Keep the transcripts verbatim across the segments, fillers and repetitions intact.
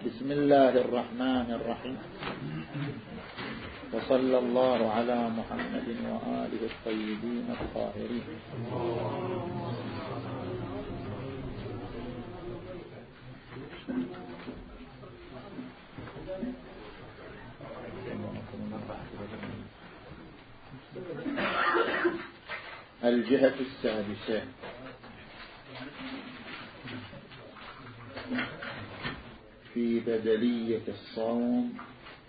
بسم الله الرحمن الرحيم، وصلى الله على محمد وآله الطيبين الطاهرين. الجهة السادسة في بدلية الصوم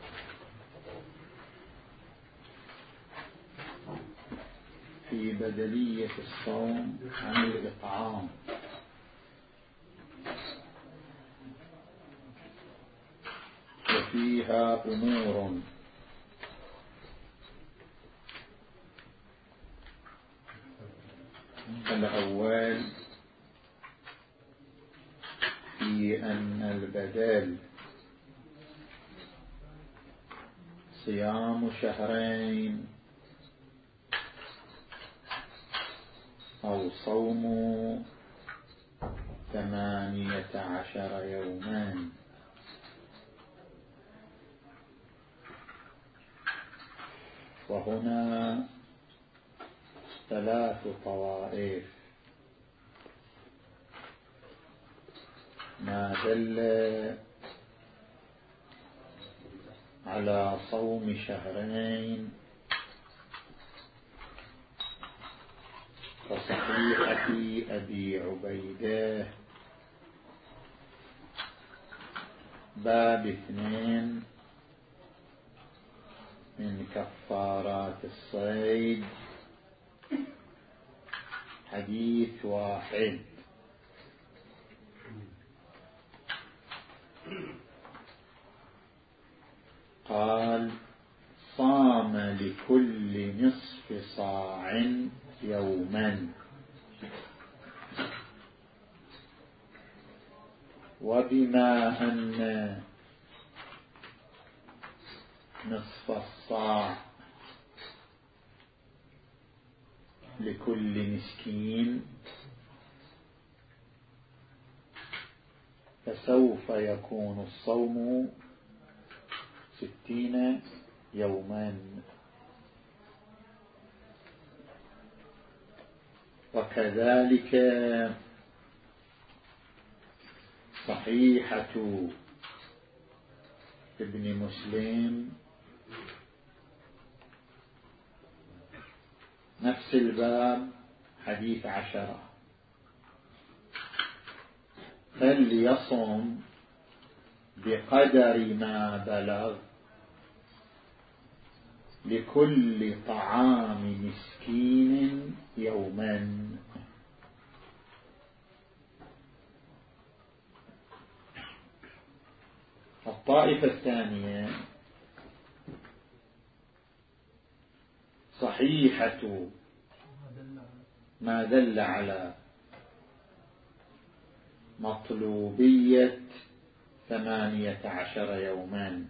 في بدلية الصوم عن الإطعام. وفيها أمور الأول في أن البدل صيام شهرين أو صوم ثمانية عشر يوما. وهنا ثلاث طوائف: ما دل على صوم شهرين كصحيحة أبي عبيدة باب اثنين من كفارات الصيد حديث واحد. قال: صام لكل نصف صاع يوما. وبما أن نصف الصاع لكل مسكين فسوف يكون الصوم ستين يوما. وكذلك صحيحة ابن مسلم نفس الباب حديث عشرة: فليصم بقدر ما بلغ لكل طعام مسكين يوما. الطائفة الثانية صحيحة ما دل على مطلوبية ثمانية عشر يوما.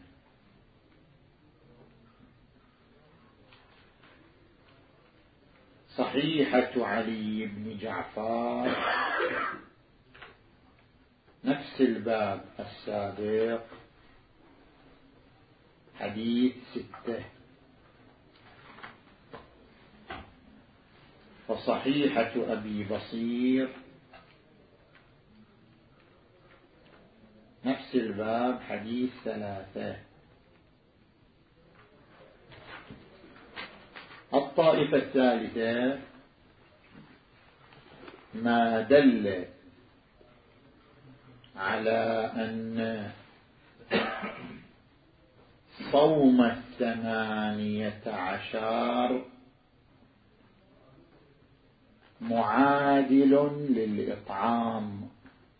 صحيحة علي بن جعفر نفس الباب السابق حديث ستة. وصحيحة أبي بصير نفس الباب حديث ثلاثة. الطائفة الثالثة ما دل على أن صوم الثمانية عشر معادل للإطعام.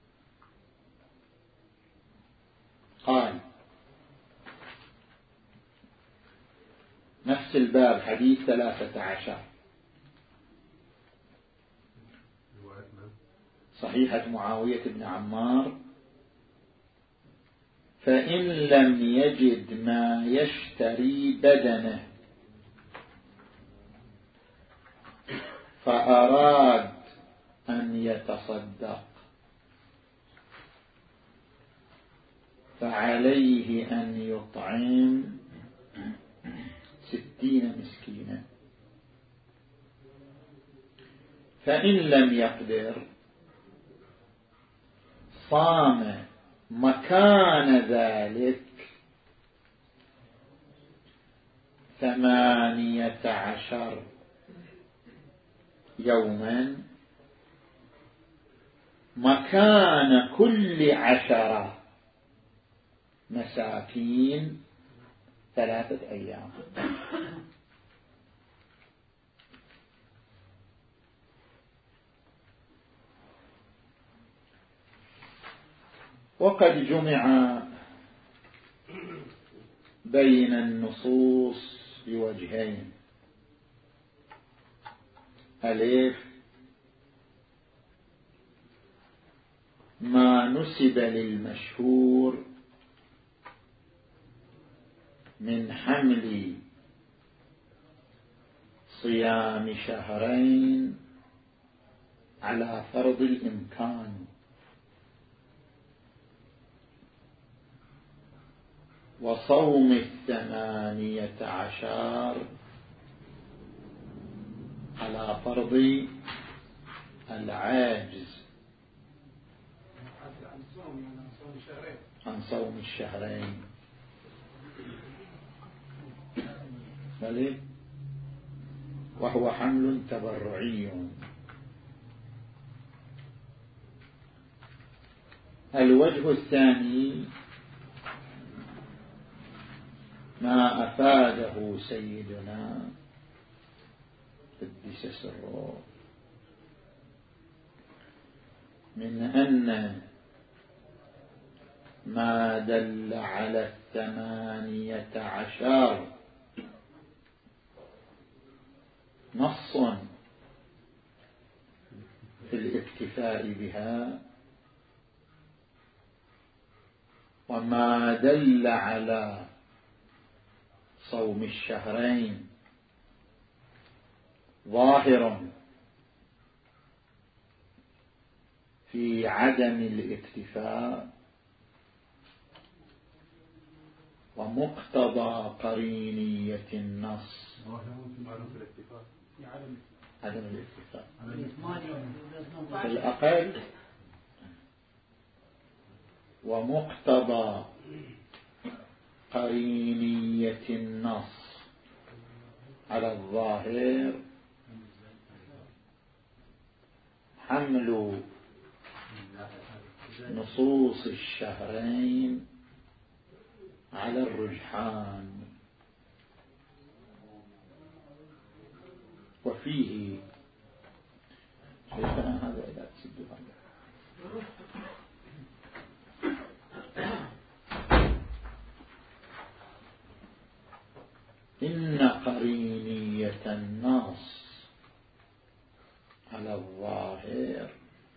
قال نفس الباب حديث ثلاثة عشر صحيحة معاوية بن عمار: فإن لم يجد ما يشتري بدنه فأراد أن يتصدق فعليه أن يطعم ستين مسكينا، فإن لم يقدر صام مكان ذلك ثمانية عشر يوما مكان كل عشرة مساكين ثلاثة أيام. وقد جمع بين النصوص بوجهين: ألف ما نسب للمشهور من حمل صيام شهرين على فرض الإمكان، وصوم الثمانية عشر على فرض العاجز عن صوم الشهرين. بلى وهو حمل تبرعي. الوجه الثاني ما أفاده سيدنا قدس سره من أن ما دل على الثمانية عشر نص في الاكتفاء بها، وما دل على صوم الشهرين ظاهر في عدم الاكتفاء، ومقتضى قرينية النص عدم الاكتفاء في الأقل، ومقتضى قرينية النص على الظاهر حمل نصوص الشهرين على الرجحان. وفيه شيخنا هذا إذا تسد هذا إن قرينية النص على الظاهر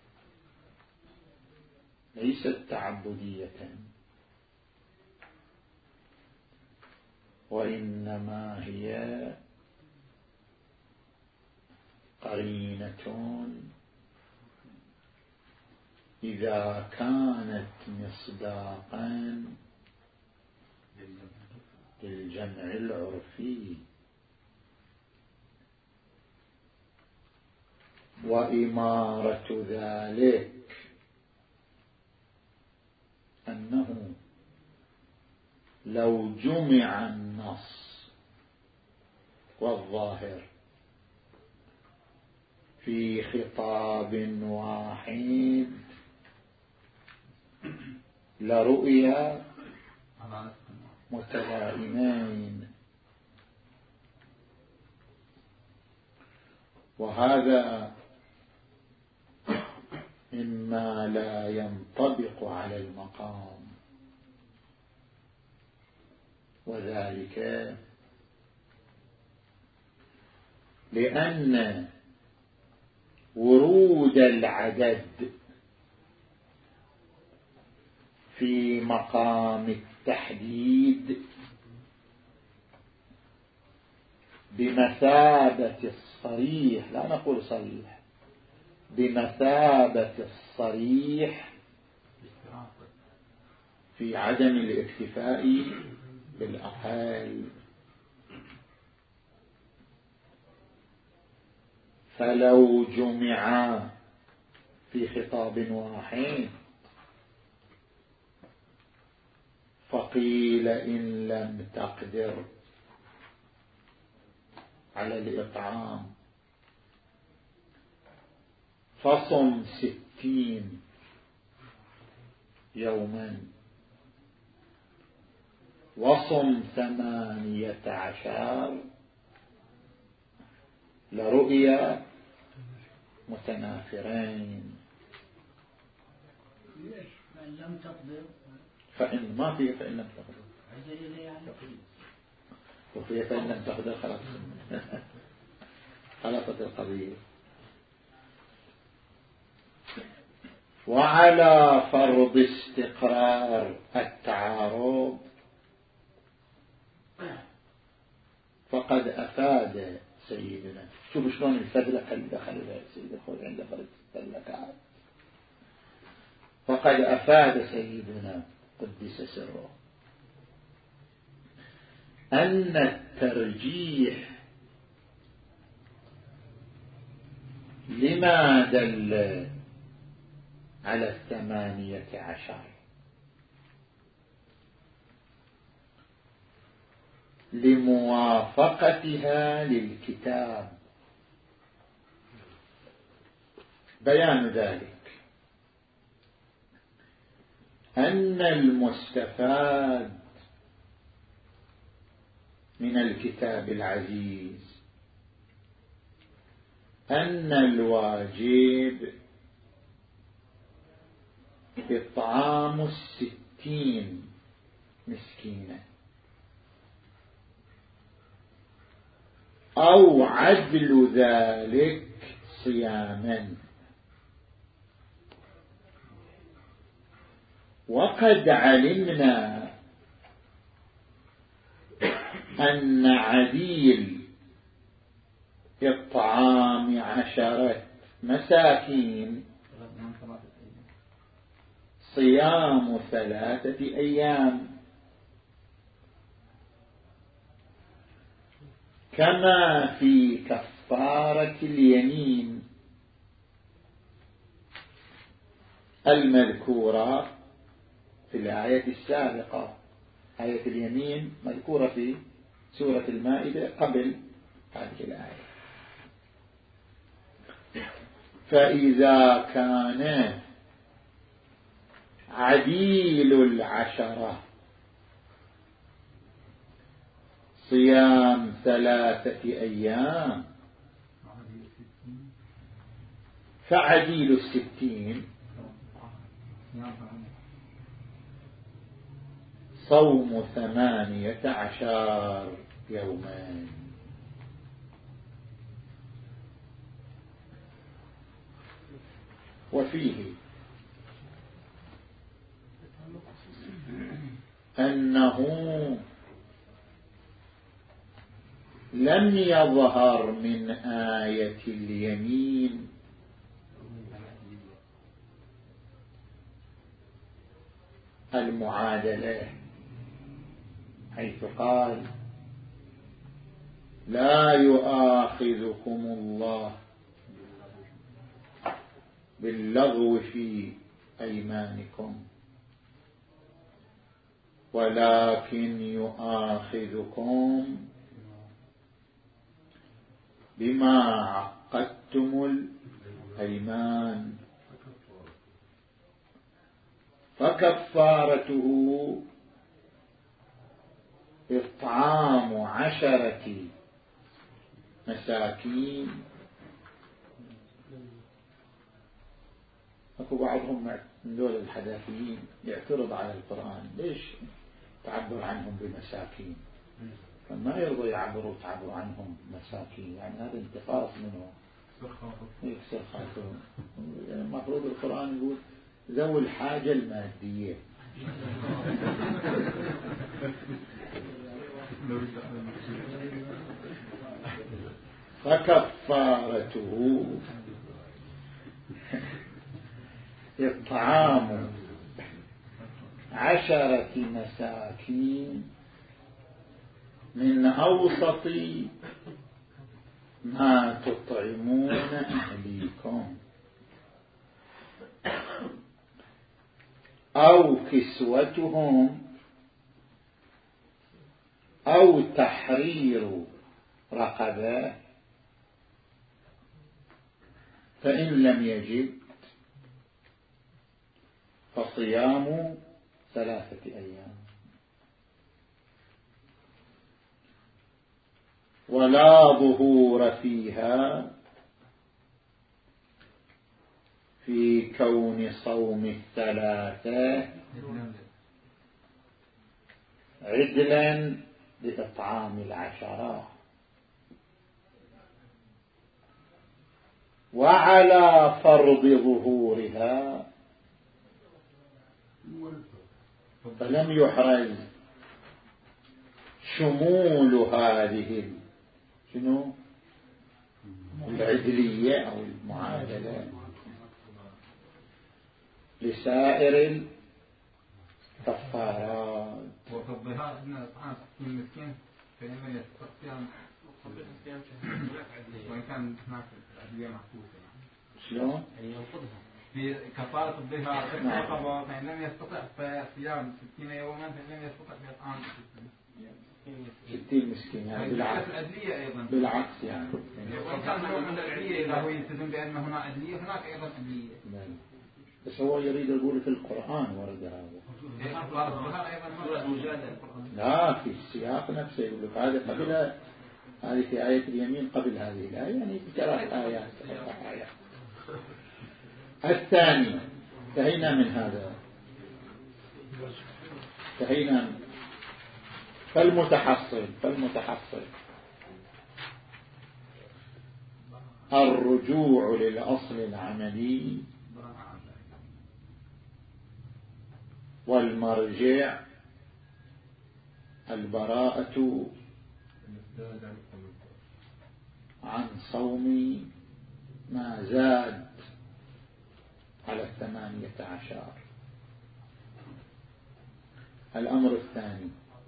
ليست تعبدية، وإنما هي قرينة إذا كانت مصداقا للجمع العرفي، وإمارة ذلك أنه لو جمع النص والظاهر في خطاب واحد لرؤيا متلائمين، وهذا مما لا ينطبق على المقام، وذلك لأن ورود العدد في مقام التحديد بمثابة الصريح، لا نقول صريح، بمثابة الصريح في عدم الاكتفاء بالأقل. فلو جمع في خطاب واحد فقيل إن لم تقدر على الإطعام فصم ستين يوما وصم ثمانية عشر لرؤيا متنافرين. فإن لم تقدر فإن ما فيه فإن لم تقدر وفيه فإن لم تقدر خلاص خلصت القضية. وعلى فرض استقرار التعارض فقد أفاد سيدنا. شوف شلون الفدلة اللي دخل سيد الخوي عند فرد الفدلة. فقد أفاد سيدنا قدس سره أن الترجيح لما دل على الثمانية عشر لموافقتها للكتاب. بيان ذلك أن المستفاد من الكتاب العزيز أن الواجب إطعام الستين مسكينا أو عدل ذلك صياما. وقد علمنا أن عديل إطعام عشرة مساكين صيام ثلاثة أيام، كما في كفارة اليمين المذكورة في الآية السابقة. آية اليمين مذكورة في سورة المائدة قبل هذه الآية. فإذا كان عديل العشرة صيام ثلاثة أيام فعديل الستين صوم ثمانية عشر يوما. وفيه أنه لم يظهر من آية اليمين المعادلة، حيث قال لا يؤاخذكم الله باللغو في أيمانكم ولكن يؤاخذكم بما عقدتم الأيمان فكفارته إطعام عشرة مساكين. أكو بعضهم من دول الحداثيين يعترض على القرآن، ليش تعبر عنهم بمساكين؟ فما يرضى يعبروا تعبر عنهم مساكين، يعني هذا انتقاص منه يكسر خاطرهم. يعني المفروض القرآن يقول ذوي الحاجة المادية. فكفارته إطعام عشرة مساكين من أوسط ما تطعمون أهليكم أو كسوتهم أو تحرير رقبة، فإن لم يجد فصيام ثلاثة أيام. ولا ظهور فيها في كون صوم الثلاثة عدلا لإطعام العشرة. وعلى فرض ظهورها فلم يحرز شمول هذه شنو العدلية أو المعادلة لسائر الكفارات. وفضلها أن إطعام ستين مسكين فإنما يستطيع وإن كان هناك العدلية محفوظة. شلون؟ في كفارة الظهار رقبة فإن لم يستطع فصيام ستين يوما، فإن لم يستطع فإطعام ستين مسكين. يعني بالعكس العدلية أيضا بالعكس يعني وإن كان نوع من العدلية إذا هو يلتزم بأن هناك عدلية هناك أيضا عدلية. بس هو يريد يقول في القرآن ورد هذا. لا في السياق نفسه يقول لك هذا قبل هذه في آية اليمين قبل هذه الآية يعني ثلاث آيات ثلاث آيات. الثاني انتهينا من هذا انتهينا من فالمتحصل فالمتحصل الرجوع للأصل العملي والمرجع البراءة عن صوم ما زاد على الثمانية عشر. الأمر الثاني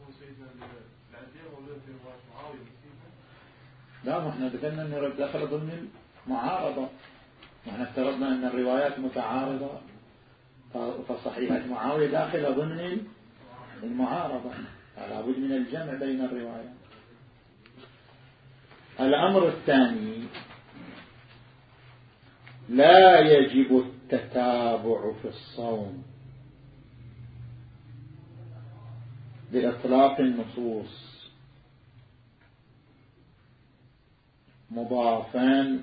لا ما احنا ذكرنا أنه دخل ضمن المعارضة. احنا افترضنا أن الروايات متعارضة فصحيحة معاوية داخلة ضمن المعارضة، فلا بد من الجمع بين الروايات. الأمر الثاني لا يجب التتابع في الصوم بإطلاق النصوص مضافا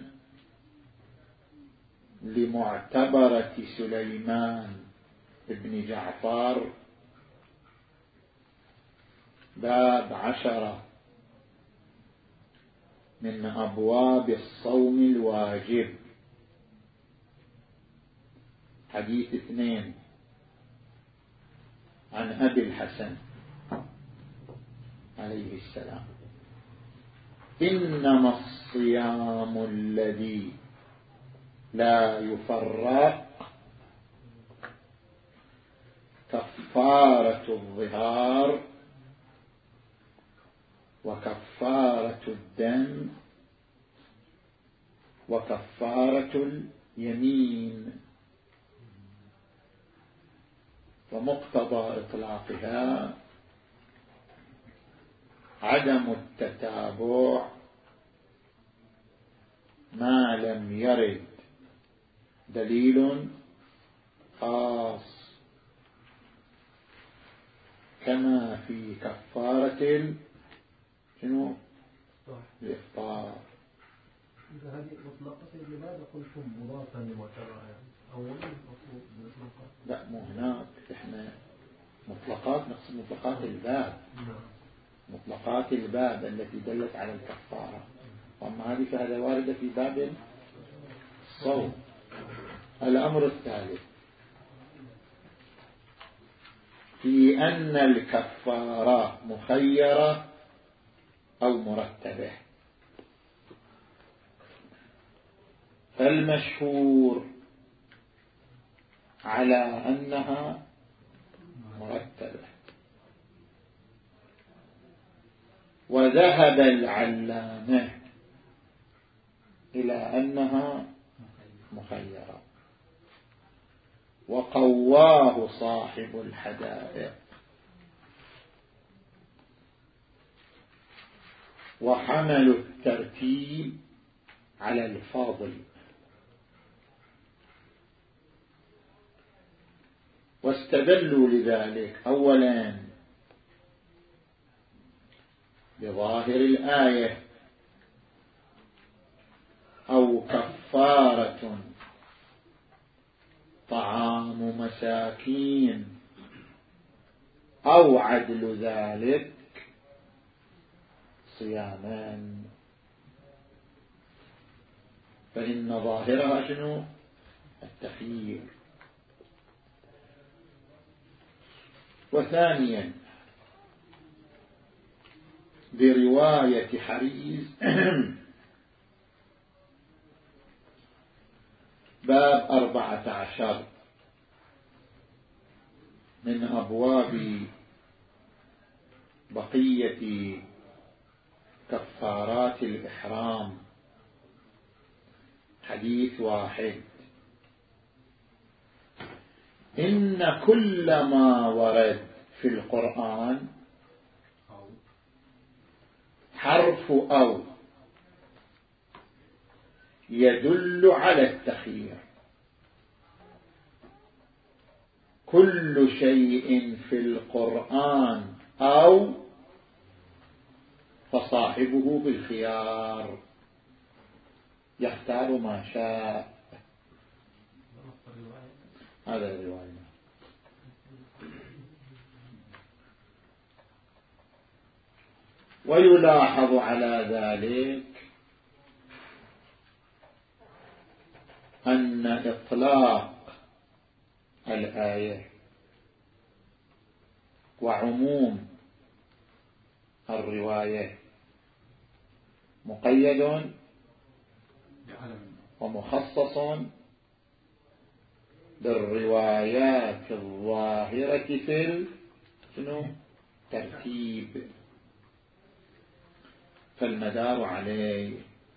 لمعتبرة سليمان بن جعفر باب عشرة من أبواب الصوم الواجب حديث اثنين عن أبي الحسن عليه السلام: إنما الصيام الذي لا يفرق كفارة الظهار وكفارة الدم وكفارة اليمين. ومقتضى إطلاقها عدم التتابع ما لم يرد دليل خاص، كما في كفارة شنو الإفطار. إذا هذه مطلقة لماذا قلتم مضافا لمعتبرها يعني أولا المفروض بالإطلاقات؟ لا مو هناك إحنا مطلقات نقصد مطلقات الباب مطلقات الباب التي دلت على الكفارة، وأما هذه فهذا واردة في باب الصوم. الأمر الثالث في أن الكفارة مخيرة أو مرتبة. فالمشهور على أنها مرتبة. وذهب العلامة إلى أنها مخيرة، وقواه صاحب الحدائق، وحملوا الترتيب على الفاضل، واستدلوا لذلك أولا بظاهر الآية: أو كفارة طعام مساكين أو عدل ذلك صيامان، فإن ظاهرها شنو؟ التخيير. وثانيا برواية حريز باب أربعة عشر من أبواب بقية كفارات الإحرام، حديث واحد: إن كل ما ورد في القرآن حرف أو يدل على التخيير. كل شيء في القرآن أو فصاحبه بالخيار، يختار ما شاء. هذا الرواية. ويلاحظ على ذلك أن إطلاق الآية وعموم الرواية مقيد ومخصص بالروايات الظاهرة في الترتيب، فالمدار عليه.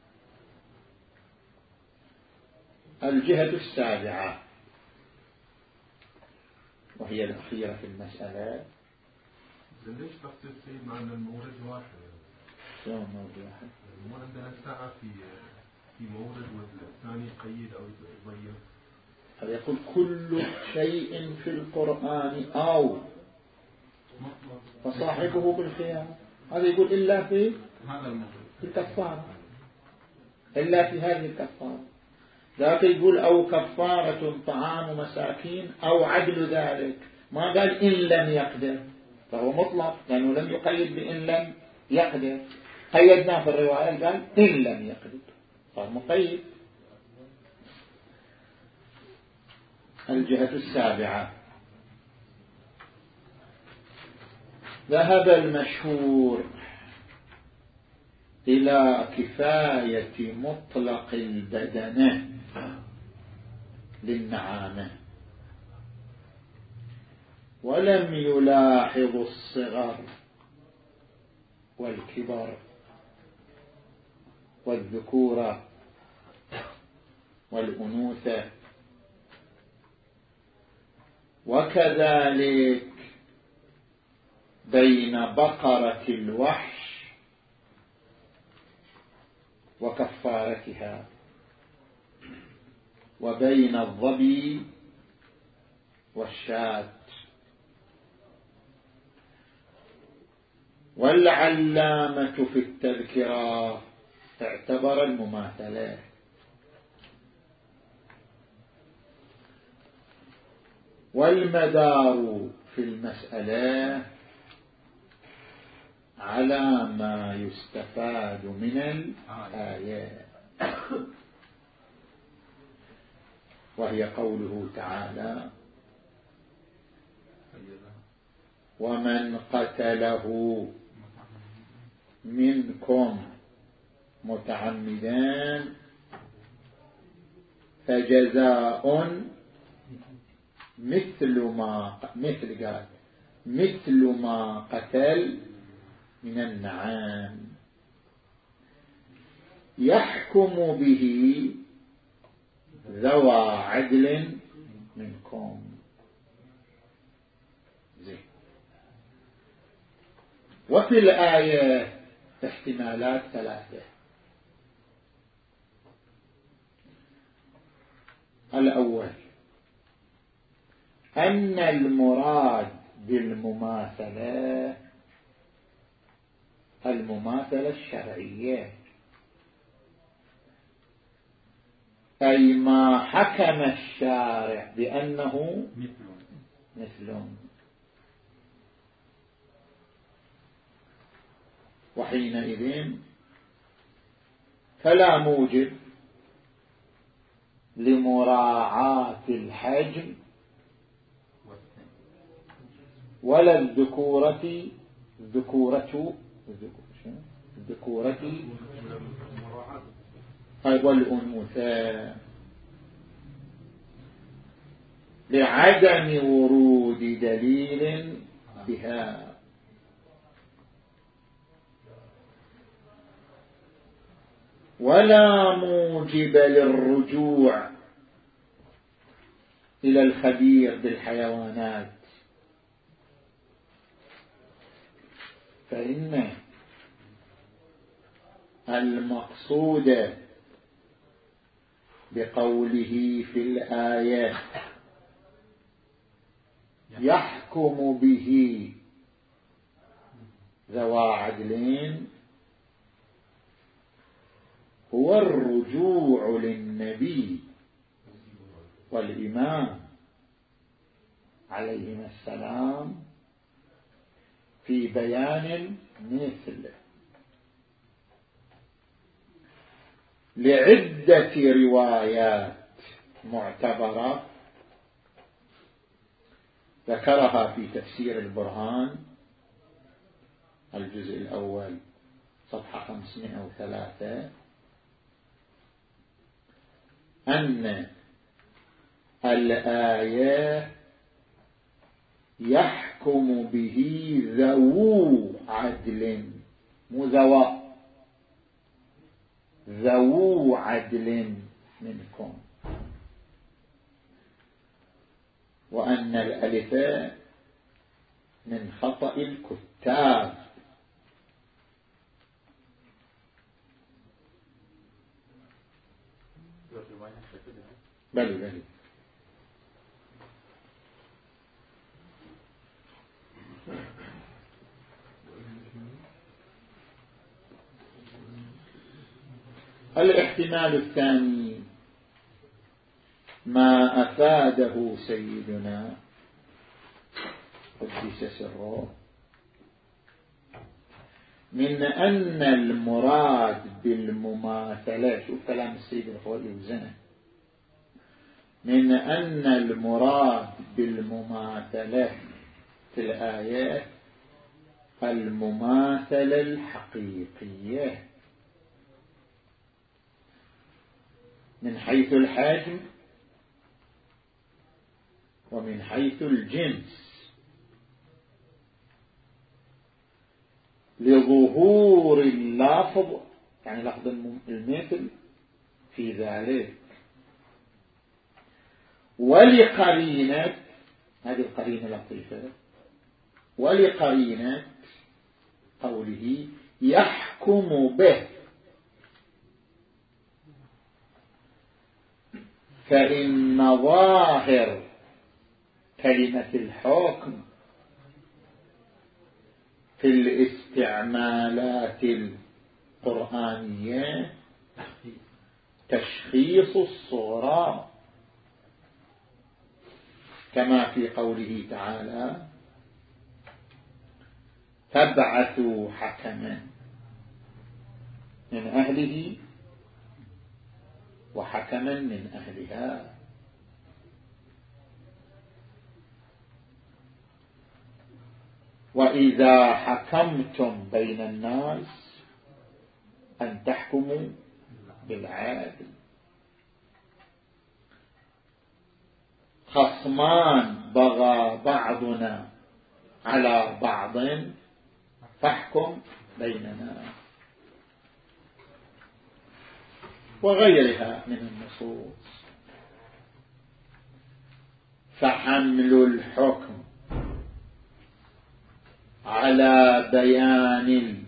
الجهة السابعة وهي الأخيرة في المسألة: ليش تخصيص سيدنا أن المورد واحد؟ شلون مورد واحد؟ مو عندنا ساعة في في مورد والثاني قيد أو يضيق. هذا يقول كل شيء في القرآن أو فصاحبه بالخيار. هذا يقول إلا في الكفارة، إلا في هذه الكفارة. ذاك يقول أو كفارة طعام مساكين أو عدل ذلك، ما قال إن لم يقدر، فهو مطلق لأنه لم يقيد بإن لم يقدر. قيدنا في الرواية قال إن لم يقدر، فهو مقيد. الجهة السابعة: ذهب المشهور إلى كفاية مطلق البدنة للنعامة، ولم يلاحظ الصغر والكبر والذكورة والأنوثة. وكذلك بين بقرة الوحش وكفارتها، وبين الظبي والشاة. والعلامة في التذكرة اعتبر المماثلة. والمدار في المسألة على ما يستفاد من الآية، وهي قوله تعالى: ومن قتله منكم متعمدا فجزاء مثل ما مثل قال مثل ما قتل من النعام يحكم به ذوى عدل منكم. زين. وفي الآية احتمالات ثلاثة. الأول أن المراد بالمماثلة المماثلة الشرعية، أي ما حكم الشارع بأنه مثل، وحينئذ فلا موجب لمراعاة الحجم ولا الذكورة الذكورة الذكورة والأنوثة لعدم ورود دليل بها. ولا موجب للرجوع إلى الخبير بالحيوانات، فإن المقصود بقوله في الآية يحكم به ذوى عدلين هو الرجوع للنبي والإمام عليهما السلام في بيان مثل لعدة روايات معتبرة ذكرها في تفسير البرهان الجزء الأول صفحة خمسمائة وثلاثة، أن الآية يحكم به ذو عدل، مو ذوى، ذو عدل منكم، وأن الألف من خطأ الكتاب. بل بل الاحتمال الثاني ما أفاده سيدنا قدس سره من أن المراد بالمماثلة، شوف كلام السيد الخوئي وزنه، من أن المراد بالمماثلة في الآيات المماثلة الحقيقية من حيث الحجم ومن حيث الجنس، لظهور اللفظ يعني لفظ المثل في ذلك، ولقرينة، هذه القرينة لطيفة، ولقرينة قوله يحكم به، فإن ظاهر كلمة الحكم في الاستعمالات القرآنية تشخيص الصورة، كما في قوله تعالى فابعثوا حكما من أهله وحكما من أهلها. وإذا حكمتم بين الناس أن تحكموا بالعدل. خصمان بغى بعضنا على بعض فاحكم بيننا، وغيرها من النصوص. فحمل الحكم على بيان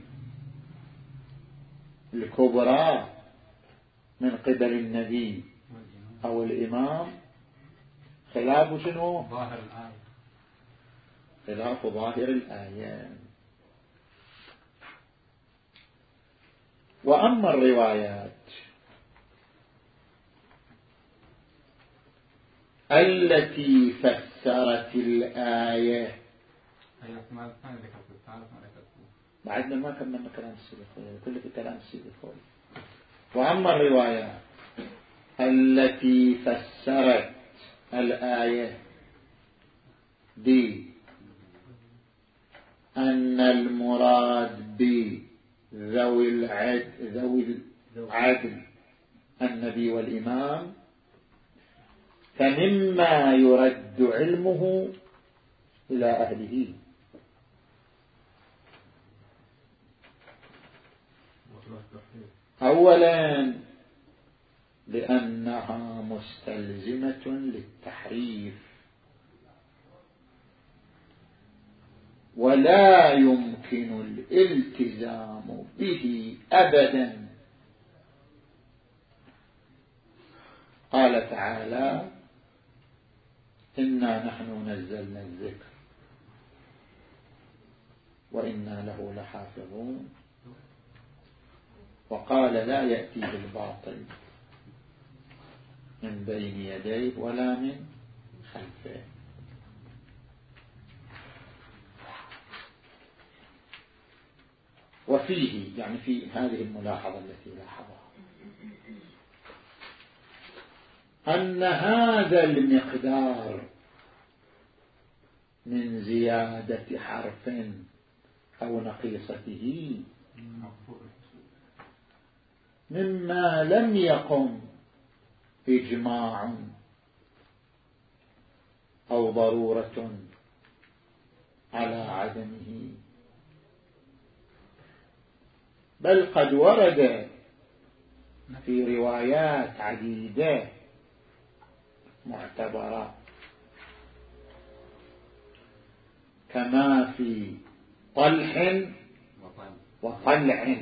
الكبرى من قبل النبي أو الإمام خلاف شنو؟ ظاهر الآية، خلاف ظاهر الآية. وأما الروايات التي فسرت الآية، بعدنا ما كملنا كلام السيد الخوي، كله في كلام السيد الخوي. وأما الروايات التي فسرت الآية بأن المراد بذوي العدل ذوي العدل النبي والإمام، فمما يرد علمه إلى أهله. أولا لأنها مستلزمة للتحريف، ولا يمكن الالتزام به أبدا. قال تعالى: إنا نحن نزلنا الذكر وإنا له لحافظون. وقال: لا يأتيه الباطل من بين يديه ولا من خلفه. وفيه يعني في هذه الملاحظة التي لاحظها أن هذا المقدار من زيادة حرف أو نقيصته مما لم يقم إجماع أو ضرورة على عدمه، بل قد ورد في روايات عديدة معتبرة، كما في طلح وطلع،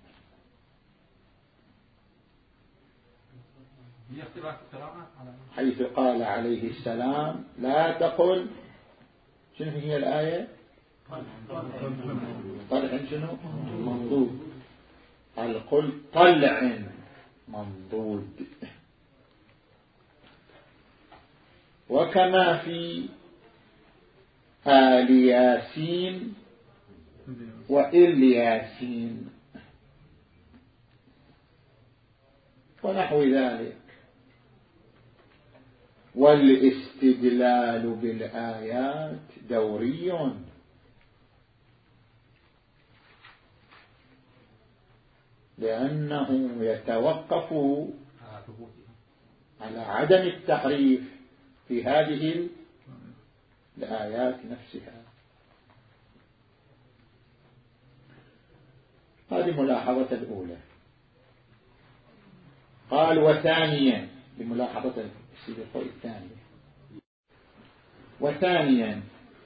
حيث قال عليه السلام: لا تقل شنو هي الآية؟ طلع شنو؟ منضود. قال: قل طلع منضود. وكما في آل ياسين وإل ياسين ونحو ذلك. والاستدلال بالآيات دوري، لأنه يتوقف على عدم التحريف في هذه الآيات نفسها. هذه ملاحظة الأولى. قال: وثانيا، بملاحظة السيد الخوي الثانية، وثانيا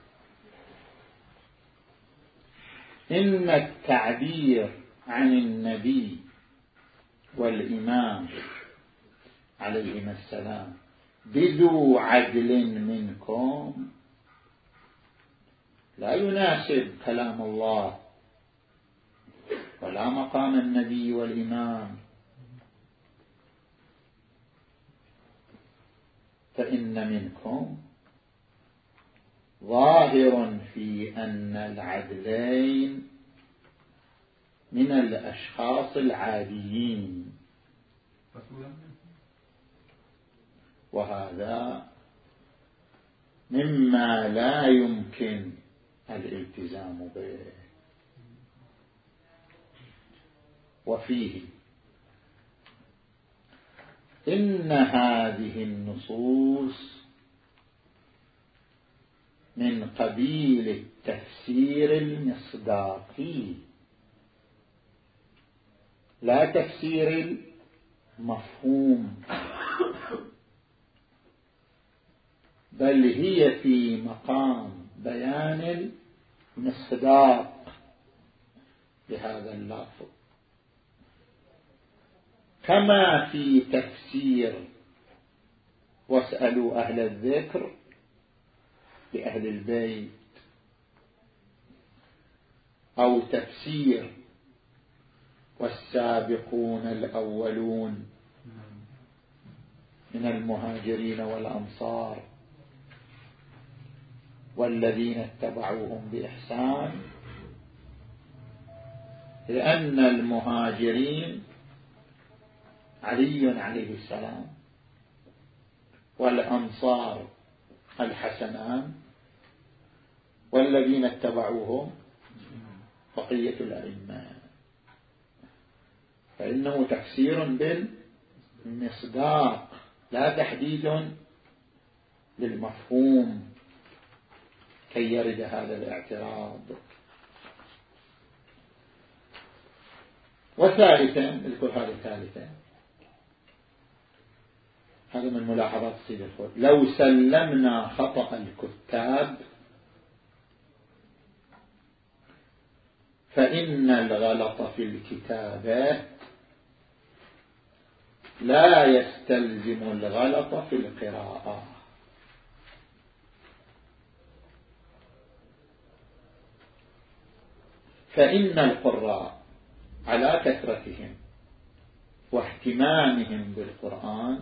إن التعبير عن النبي والإمام عليهما السلام بذو عدل منكم لا يناسب كلام الله ولا مقام النبي والإمام، فإن منكم ظاهر في أن العدلين من الأشخاص العاديين، وهذا مما لا يمكن الالتزام به. وفيه إن هذه النصوص من قبيل التفسير المصداقي لا تفسير المفهوم، بل هي في مقام بيان المصداق بهذا اللفظ، كما في تفسير واسألوا أهل الذكر لأهل البيت، أو تفسير والسابقون الأولون من المهاجرين والأنصار والذين اتبعوهم بإحسان، لأن المهاجرين علي عليه السلام والأنصار الحسنان والذين اتبعوهم بقية الأئمة، فإنه تفسير بالمصداق لا تحديد للمفهوم كي يرد هذا الاعتراض. وثالثا اذكر هذا ثالثا، هذا من ملاحظات سيد الخوت، لو سلمنا خطأ الكتاب فإن الغلط في الكتابة لا يستلزم الغلط في القراءة، فإن القراء على كثرتهم واهتمامهم بالقرآن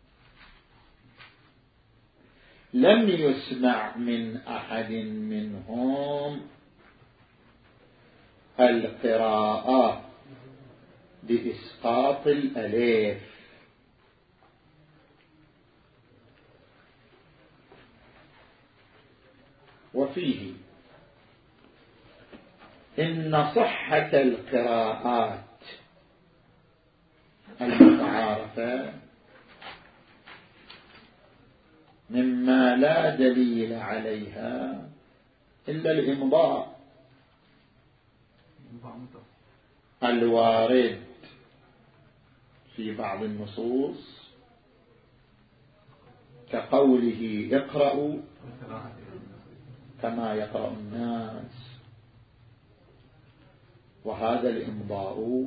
لم يسمع من أحد منهم القراءة بإسقاط الألف، وفيه إن صحة القراءات المتعارفة مما لا دليل عليها إلا الإمضاء الوارد في بعض النصوص كقوله اقرأوا كما يقرأ الناس، وهذا الإمضاء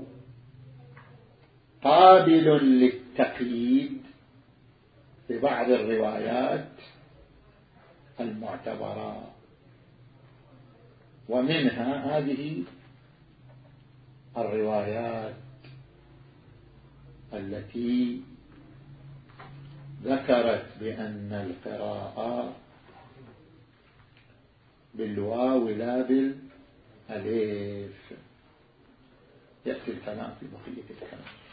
قابل للتقييد في بعض الروايات المعتبرة، ومنها هذه الروايات التي ذكرت بأن القراءة بالواو لا بالألف. يأتي الكلام في بقية الكلام.